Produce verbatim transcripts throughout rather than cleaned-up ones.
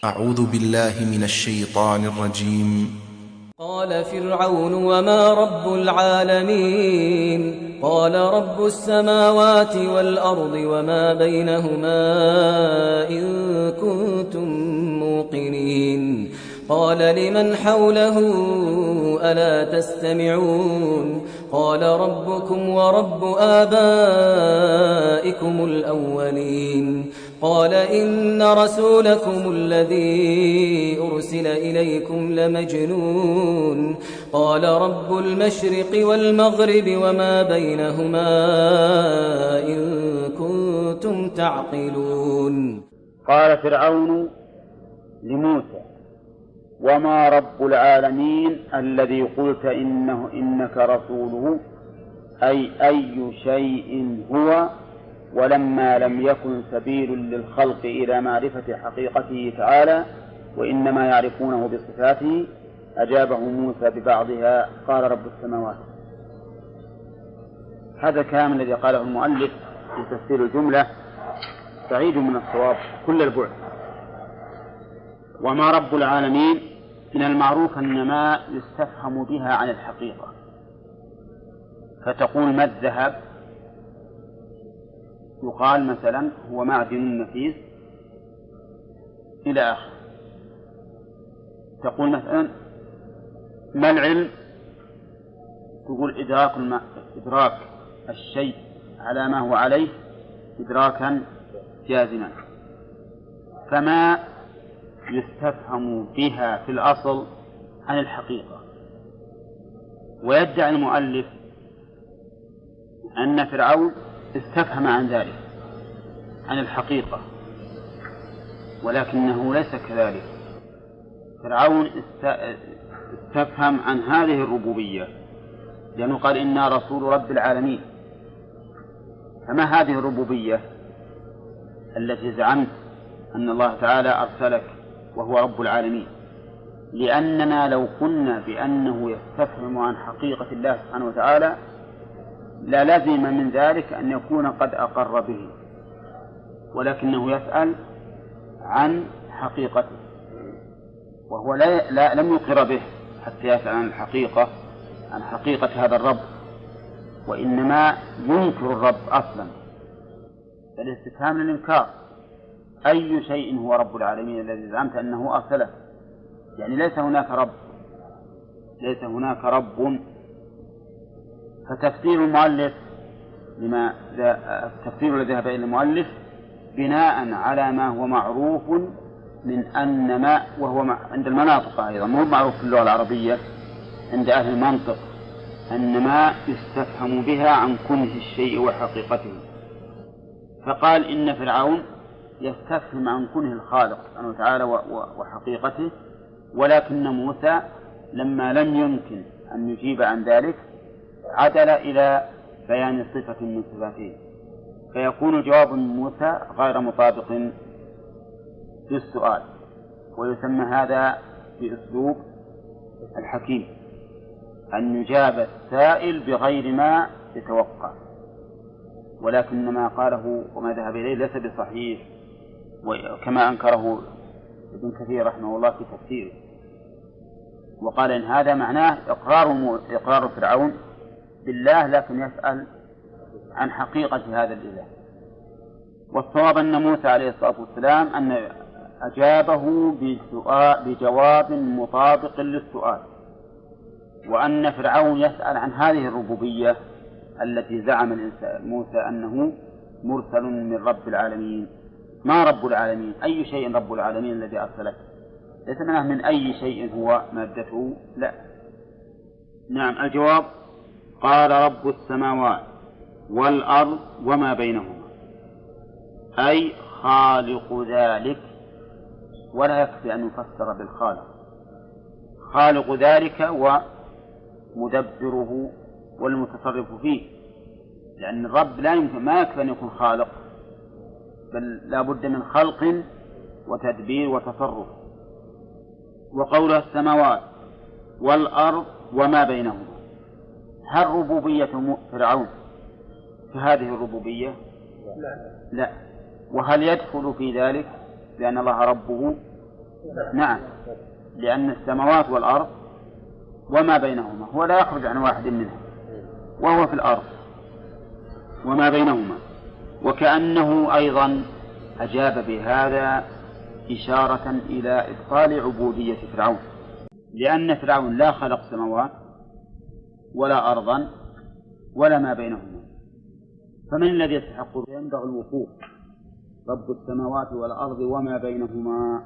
أعوذ بالله من الشيطان الرجيم. قال فرعون وما رب العالمين قال رب السماوات والأرض وما بينهما إن كنتم موقنين قال لمن حوله ألا تستمعون قال ربكم ورب آبائكم الأولين قال إن رسولكم الذي أرسل إليكم لمجنون قال رب المشرق والمغرب وما بينهما إن كنتم تعقلون. قال فرعون لموسى وما رب العالمين الذي قلت إنه إنك رسوله أي أي شيء هو ولما لم يكن سبيل للخلق إلى معرفة حقيقته تعالى وإنما يعرفونه بصفاته أجابه موسى ببعضها قال رب السماوات. هذا الكلام الذي قاله المؤلف في تفسير الجملة بعيد من الصواب كل البعد. وما رب العالمين من المعروف أن ما يستفهم بها عن الحقيقة، فتقول ما الذهب يقال مثلا هو معدن نفيس إلى آخر. تقول مثلا ما العلم تقول إدراك, إدراك الشيء على ما هو عليه إدراكا جازما. فما يستفهم بها في الأصل عن الحقيقة. ويدعي المؤلف أن فرعون استفهم عن ذلك عن الحقيقة، ولكنه ليس كذلك. فرعون استفهم عن هذه الربوبية لأنه قال إنا رسول رب العالمين. فما هذه الربوبية التي زعمت أن الله تعالى أرسلك وهو رب العالمين؟ لأننا لو قلنا بأنه يستفهم عن حقيقة الله سبحانه وتعالى لا لازم من ذلك أن يكون قد أقر به، ولكنه يسأل عن حقيقته وهو لا, لا لم يقر به حتى يسأل عن الحقيقة عن حقيقة هذا الرب، وإنما ينكر الرب أصلا. فالاستفهام للإنكار أي شيء هو رب العالمين الذي زعمت أنه أرسله، يعني ليس هناك رب ليس هناك رب. فتفسير المؤلف لما التفسير الذي ذهب إلى المؤلف بناء على ما هو معروف من أن ما وهو عند المناطق أيضا مو معروف في اللغة العربية عند أهل المنطق أن ما يستفهم بها عن كنه الشيء وحقيقته. فقال إن فرعون يستفهم عن كنه الخالق سبحانه وتعالى وحقيقته، ولكن موسى لما لم يمكن أن يجيب عن ذلك عدل إلى بيان صفة من صفاته، فيكون جواب موسى غير مطابق للسؤال، ويسمى هذا بأسلوب الحكيم أن يجاب السائل بغير ما يتوقع. ولكن ما قاله وما ذهب إليه ليس بصحيح، وكما أنكره ابن كثير رحمه الله في تفسيره، وقال إن هذا معناه إقرار, إقرار فرعون بالله لكن يسأل عن حقيقة هذا الإله. والصواب أن موسى عليه الصلاة والسلام أن أجابه بجواب مطابق للسؤال، وأن فرعون يسأل عن هذه الربوبية التي زعم موسى أنه مرسل من رب العالمين. ما رب العالمين؟ أي شيء رب العالمين الذي أرسلك؟ ليس معناه من أي شيء هو مادته، لا. نعم الجواب قال رب السماوات والأرض وما بينهما، أي خالق ذلك. ولا يكفي أن يفسر بالخالق، خالق ذلك ومدبره والمتصرف فيه، لأن الرب لا يمكن ما يكفي أن يكون خالق، بل لا بد من خلق وتدبير وتصرف. وقوله السماوات والأرض وما بينهما، هل ربوبية فرعون كهذه الربوبية؟ لا. لا. وهل يدخل في ذلك لأن الله ربه نعم، لأن السماوات والأرض وما بينهما هو لا يخرج عن واحد منها، وهو في الأرض وما بينهما. وكأنه أيضا أجاب بهذا إشارة إلى إبطال عبودية فرعون، لأن فرعون لا خلق سماوات ولا أرضا ولا ما بينهما، فمن الذي يستحق؟ ينبغي الوقوف رب السماوات والأرض وما بينهما،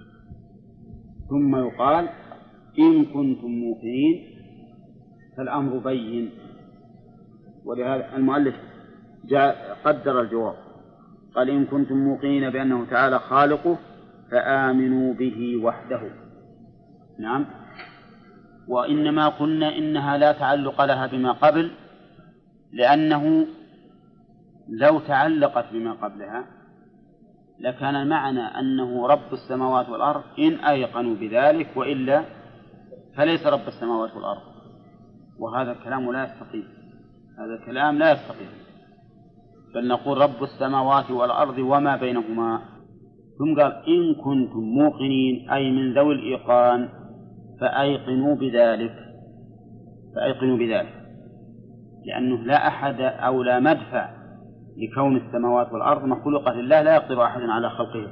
ثم يقال إن كنتم موقنين، فالأمر بين. ولهذا المؤلف جاء قدر الجواب، قال إن كنتم موقنين بأنه تعالى خالقه فآمنوا به وحده. نعم، وإنما قلنا إنها لا تعلق لها بما قبل، لأنه لو تعلقت بما قبلها لكان المعنى أنه رب السماوات والأرض إن أيقنوا بذلك، وإلا فليس رب السماوات والأرض، وهذا الكلام لا يستقيم، هذا الكلام لا يستقيم، بل نقول رب السماوات والأرض وما بينهما. ثم قال إن كنتم موقنين أي من ذوي الإيقان فأيقنوا بذلك، فأيقنوا بذلك، لأنه لا أحد أو لا مدفع لكون السماوات والأرض مخلوقة لله، لا يقدر أحد على خلقه.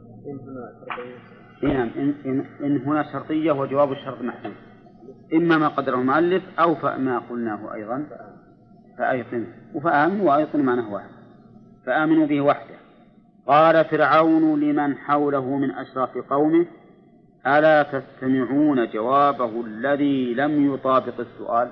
إن, إن, إن, إن هنا شرطية وجواب الشرط محدود، إما ما قدره المؤلف أو فما قلناه أيضا فأيقنوا، وفآمنوا وأيقنوا معناه واحد، فآمنوا به وحده. قال فرعون لمن حوله من أشراف قومه ألا تستمعون جوابه الذي لم يطابق السؤال.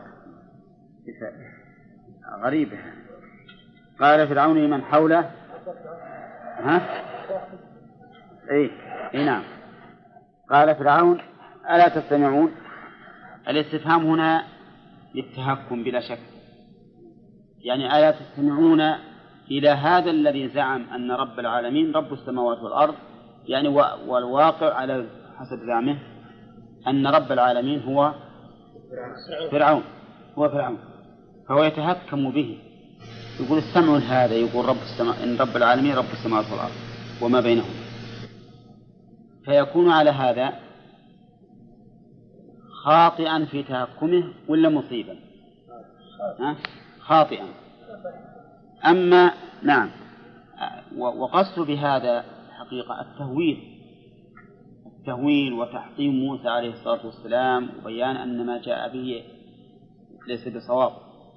غريبة. قال فرعون لمن حوله ها إيه إيه نعم، قال فرعون ألا تستمعون. الاستفهام هنا للتهكم بلا شك، يعني ألا تستمعون إلى هذا الذي زعم أن رب العالمين رب السماوات والأرض، يعني والواقع على حسب زعمه أن رب العالمين هو فرعون، هو فرعون، فهو يتهكم به، يقول استمعوا هذا، يقول رب السماء إن رب العالمين رب السماوات والأرض وما بينهم، فيكون على هذا خاطئا في تهكمه ولا مصيبا؟ خاطئا. أما نعم، وقصد بهذا حقيقة التهويل، التهويل وتحطيم موسى عليه الصلاة والسلام، وبيان أن ما جاء به ليس بصواب.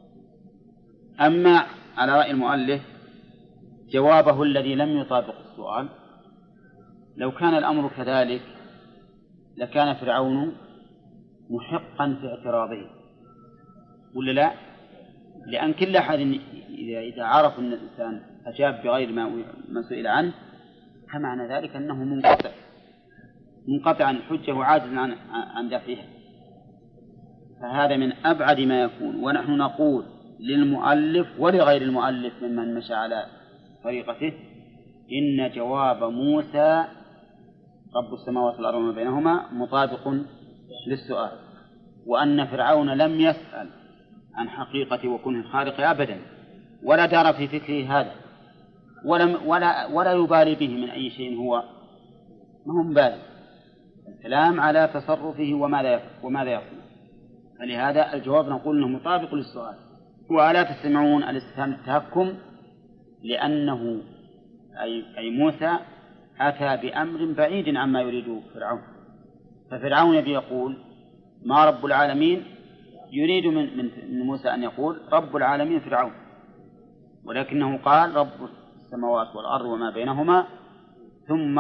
أما على رأي المؤلف جوابه الذي لم يطابق السؤال، لو كان الأمر كذلك لكان فرعون محقا في اعتراضه، ولا لا؟ لأن كل أحد إذا عرف أن الإنسان أجاب بغير ما سئل عنه فمعنى ذلك أنه منقطع منقطع عن الحجة وعاجز عن عن دفعها، فهذا من أبعد ما يكون. ونحن نقول للمؤلف ولغير المؤلف ممن مشى على طريقته إن جواب موسى رب السماوات والأرض وما بينهما مطابق للسؤال، وأن فرعون لم يسأل عن حقيقة وكنه الخالق أبدا، ولا دار في فكره هذا، ولا, ولا, ولا يبالي به من أي شيء، هو ما هو مبالي، الكلام على تصرفه وماذا وماذا يصنع. فلهذا الجواب نقول أنه مطابق للسؤال. وألا تستمعون الاستفهام التهكم، لأنه أي, أي موسى أتى بأمر بعيد عما يريده فرعون، ففرعون يبي يقول ما رب العالمين، يريد من, من موسى أن يقول رب العالمين فرعون، ولكنه قال رب السماوات والأرض وما بينهما، ثم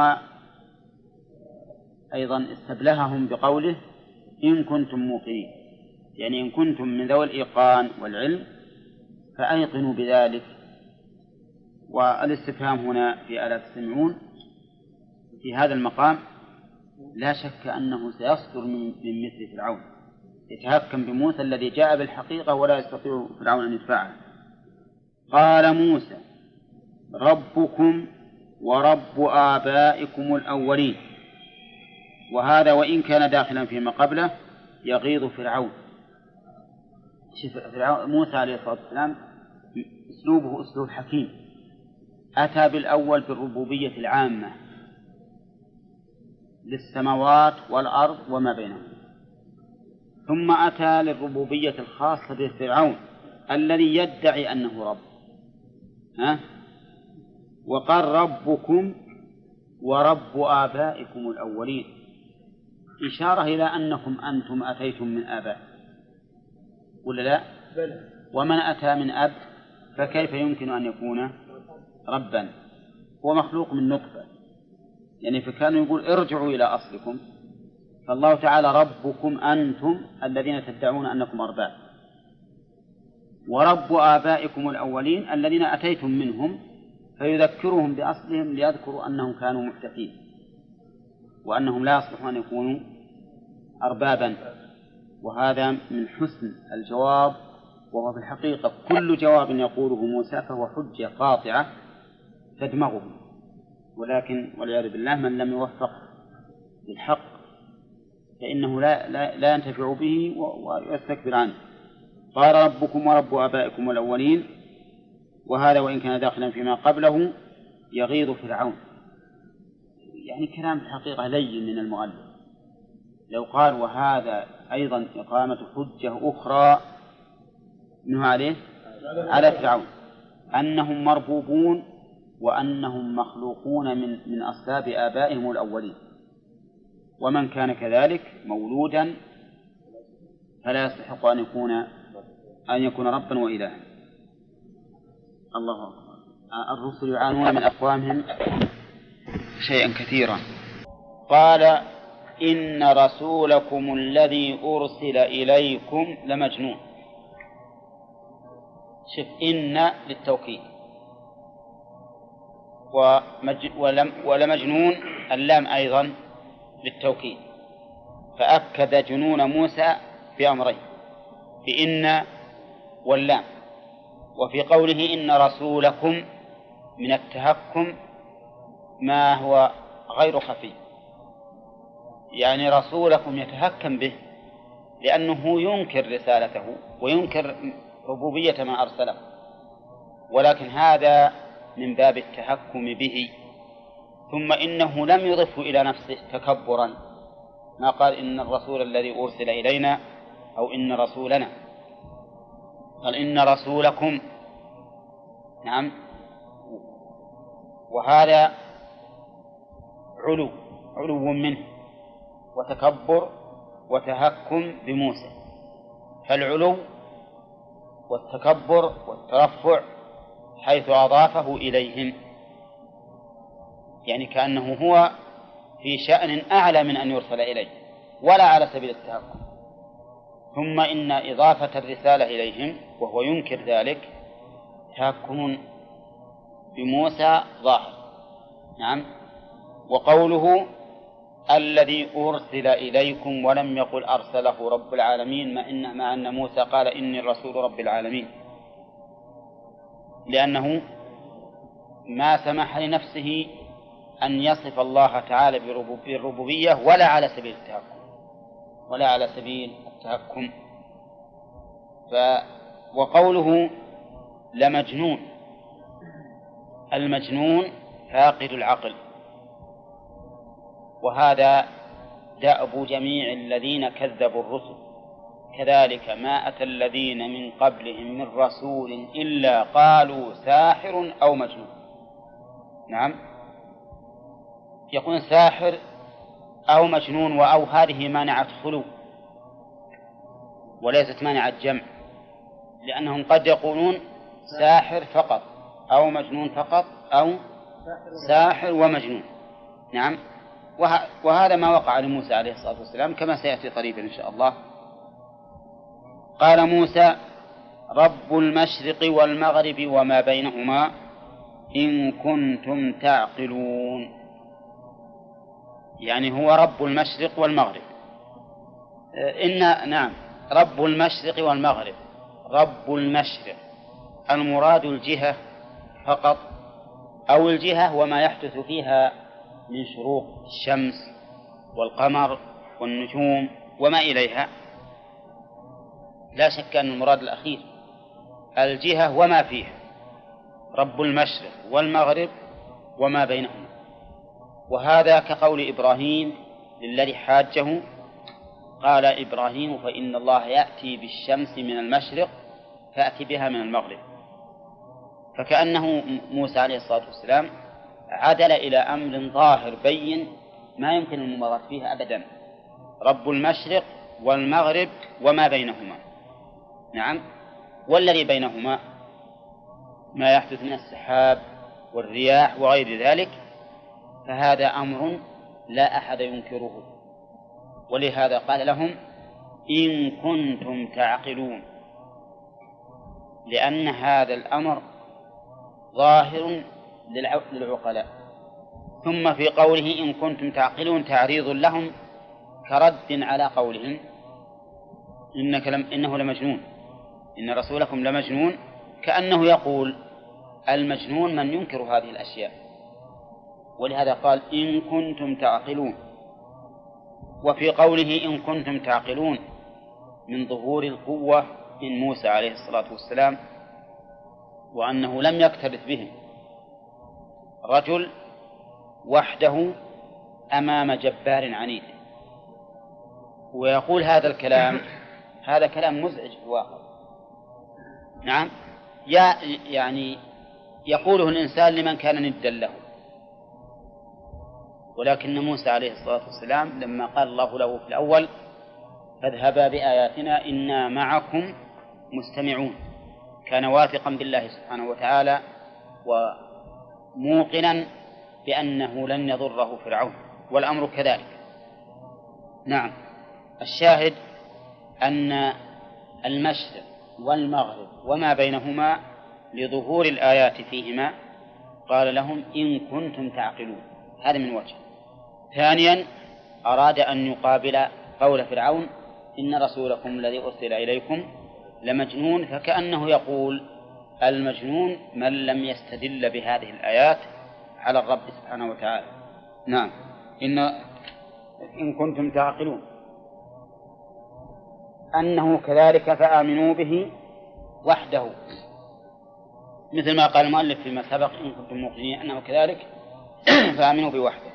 أيضا استبلههم بقوله إن كنتم موقنين، يعني إن كنتم من ذوي الإيقان والعلم فأيقنوا بذلك. والاستفهام هنا في ألا تستمعون في هذا المقام لا شك أنه سيصدر من مثل فرعون، يتهكم بموسى الذي جاء بالحقيقة ولا يستطيع فرعون أن يدفعها. قال موسى ربكم ورب آبائكم الأولين، وهذا وإن كان داخلا فيما قبله يغيظ فرعون. فرعون موسى عليه الصلاة والسلام أسلوبه أسلوب حكيم، أتى بالأول بالربوبية العامة للسماوات والأرض وما بينهما. ثم أتى للربوبية الخاصة بفرعون الذي يدعي أنه رب، ها؟ وقال ربكم ورب آبائكم الأولين، إشارة إلى أنكم أنتم أتيتم من آباء ولا لا؟ ومن أتى من أب فكيف يمكن أن يكون ربا؟ هو مخلوق من نطفة، يعني فكانوا يقول ارجعوا إلى أصلكم. فالله تعالى ربكم أنتم الذين تدعون أنكم أرباب، ورب آبائكم الأولين الذين أتيتم منهم، فيذكرهم بأصلهم ليذكروا أنهم كانوا محدثين وأنهم لا يصلحون أن يكونوا أربابا. وهذا من حسن الجواب، وهو في الحقيقة كل جواب يقوله موسى فهو حجة قاطعة تدمغه، ولكن والعياذ بالله من لم يوفق للحق فإنه لا, لا, لا ينتفع به ويستكبر عنه. قال ربكم ورب آبائكم الأولين، وهذا وإن كان داخلا فيما قبله يغيظ فرعون، يعني كلام في الحقيقة لين من المؤلف. لو قال وهذا أيضا إقامة حجة أخرى منه عليه على فرعون أنهم مربوبون وأنهم مخلوقون من من أصلاب آبائهم الأولين، ومن كان كذلك مولودا فلا يستحق أن يكون أن يكون ربا وإلها. الله أكبر. الرسل يعانون من أقوامهم شيئا كثيرا. قال إن رسولكم الذي أرسل إليكم لمجنون. شف إن للتوكيد، ومج... ولم... ولمجنون اللام أيضا للتوكيد، فأكد جنون موسى بأمرين، بإن واللام. وفي قوله إن رسولكم من التهكم ما هو غير خفي، يعني رسولكم يتهكم به لأنه ينكر رسالته وينكر ربوبية ما أرسله، ولكن هذا من باب التهكم به. ثم إنه لم يضفه إلى نفسه تكبرا، ما قال إن الرسول الذي أرسل إلينا أو إن رسولنا، قال إن رسولكم. نعم، وهذا علو علو منه وتكبر وتهكم بموسى. فالعلو والتكبر والترفع حيث أضافه إليهم، يعني كأنه هو في شأن أعلى من أن يرسل إليه ولا على سبيل التهكم. ثم إن إضافة الرسالة إليهم وهو ينكر ذلك تهكم بموسى ظاهر. نعم. وقوله الذي أرسل إليكم ولم يقل أرسله رب العالمين، ما إن مع أن موسى قال إني الرسول رب العالمين، لأنه ما سمح لنفسه أن يصف الله تعالى بالربوبية ولا على سبيل التهكم ولا على سبيل التهكم. ف وقوله لمجنون، المجنون فاقد العقل، وهذا دأب جميع الذين كذبوا الرسل، كذلك ما أتى الذين من قبلهم من رسول إلا قالوا ساحر أو مجنون. نعم، يقول ساحر أو مجنون، وأو هذه مانعة خلو وليست مانعة جمع، لأنهم قد يقولون ساحر فقط أو مجنون فقط أو ساحر ومجنون. نعم، وهذا ما وقع لموسى عليه الصلاة والسلام كما سيأتي قريبا إن شاء الله. قال موسى رب المشرق والمغرب وما بينهما إن كنتم تعقلون، يعني هو رب المشرق والمغرب. إن نعم رب المشرق والمغرب. رب المشرق المراد الجهة فقط، أو الجهة وما يحدث فيها من شروق الشمس والقمر والنجوم وما إليها، لا شك أن المراد الأخير الجهة وما فيها. رب المشرق والمغرب وما بينهما، وهذا كقول إبراهيم للذي حاجه قال إبراهيم فإن الله يأتي بالشمس من المشرق فأتي بها من المغرب. فكأنه موسى عليه الصلاة والسلام عدل إلى أمر ظاهر بين ما يمكن الممارسة فيه أبدا، رب المشرق والمغرب وما بينهما. نعم، والذي بينهما ما يحدث من السحاب والرياح وغير ذلك، فهذا أمر لا أحد ينكره. ولهذا قال لهم إن كنتم تعقلون، لأن هذا الأمر ظاهر للعقلاء. ثم في قوله إن كنتم تعقلون تعريض لهم كرد على قولهم إنك لم إنه لمجنون، إن رسولكم لمجنون، كأنه يقول المجنون من ينكر هذه الأشياء. ولهذا قال إن كنتم تعقلون. وفي قوله إن كنتم تعقلون من ظهور القوة من موسى عليه الصلاة والسلام، وأنه لم يكترث بهم، رجل وحده أمام جبار عنيد. ويقول هذا الكلام هذا كلام مزعج في الواقع. نعم، يعني يقوله الإنسان لمن كان ندا له. ولكن موسى عليه الصلاة والسلام لما قال الله له في الأول فاذهبا بآياتنا إنا معكم مستمعون، كان واثقا بالله سبحانه وتعالى وموقنا بأنه لن يضره فرعون، والأمر كذلك. نعم، الشاهد أن المشرق والمغرب وما بينهما لظهور الآيات فيهما قال لهم إن كنتم تعقلون. هذا من وجه. ثانيا أراد أن يقابل قول فرعون إن رسولكم الذي أرسل إليكم لمجنون، فكأنه يقول المجنون من لم يستدل بهذه الآيات على الرب سبحانه وتعالى. نعم، إن إن كنتم تعقلون أنه كذلك فآمنوا به وحده، مثل ما قال المؤلف فيما سبق إن كنتم موقنين أنه كذلك فآمنوا به وحده.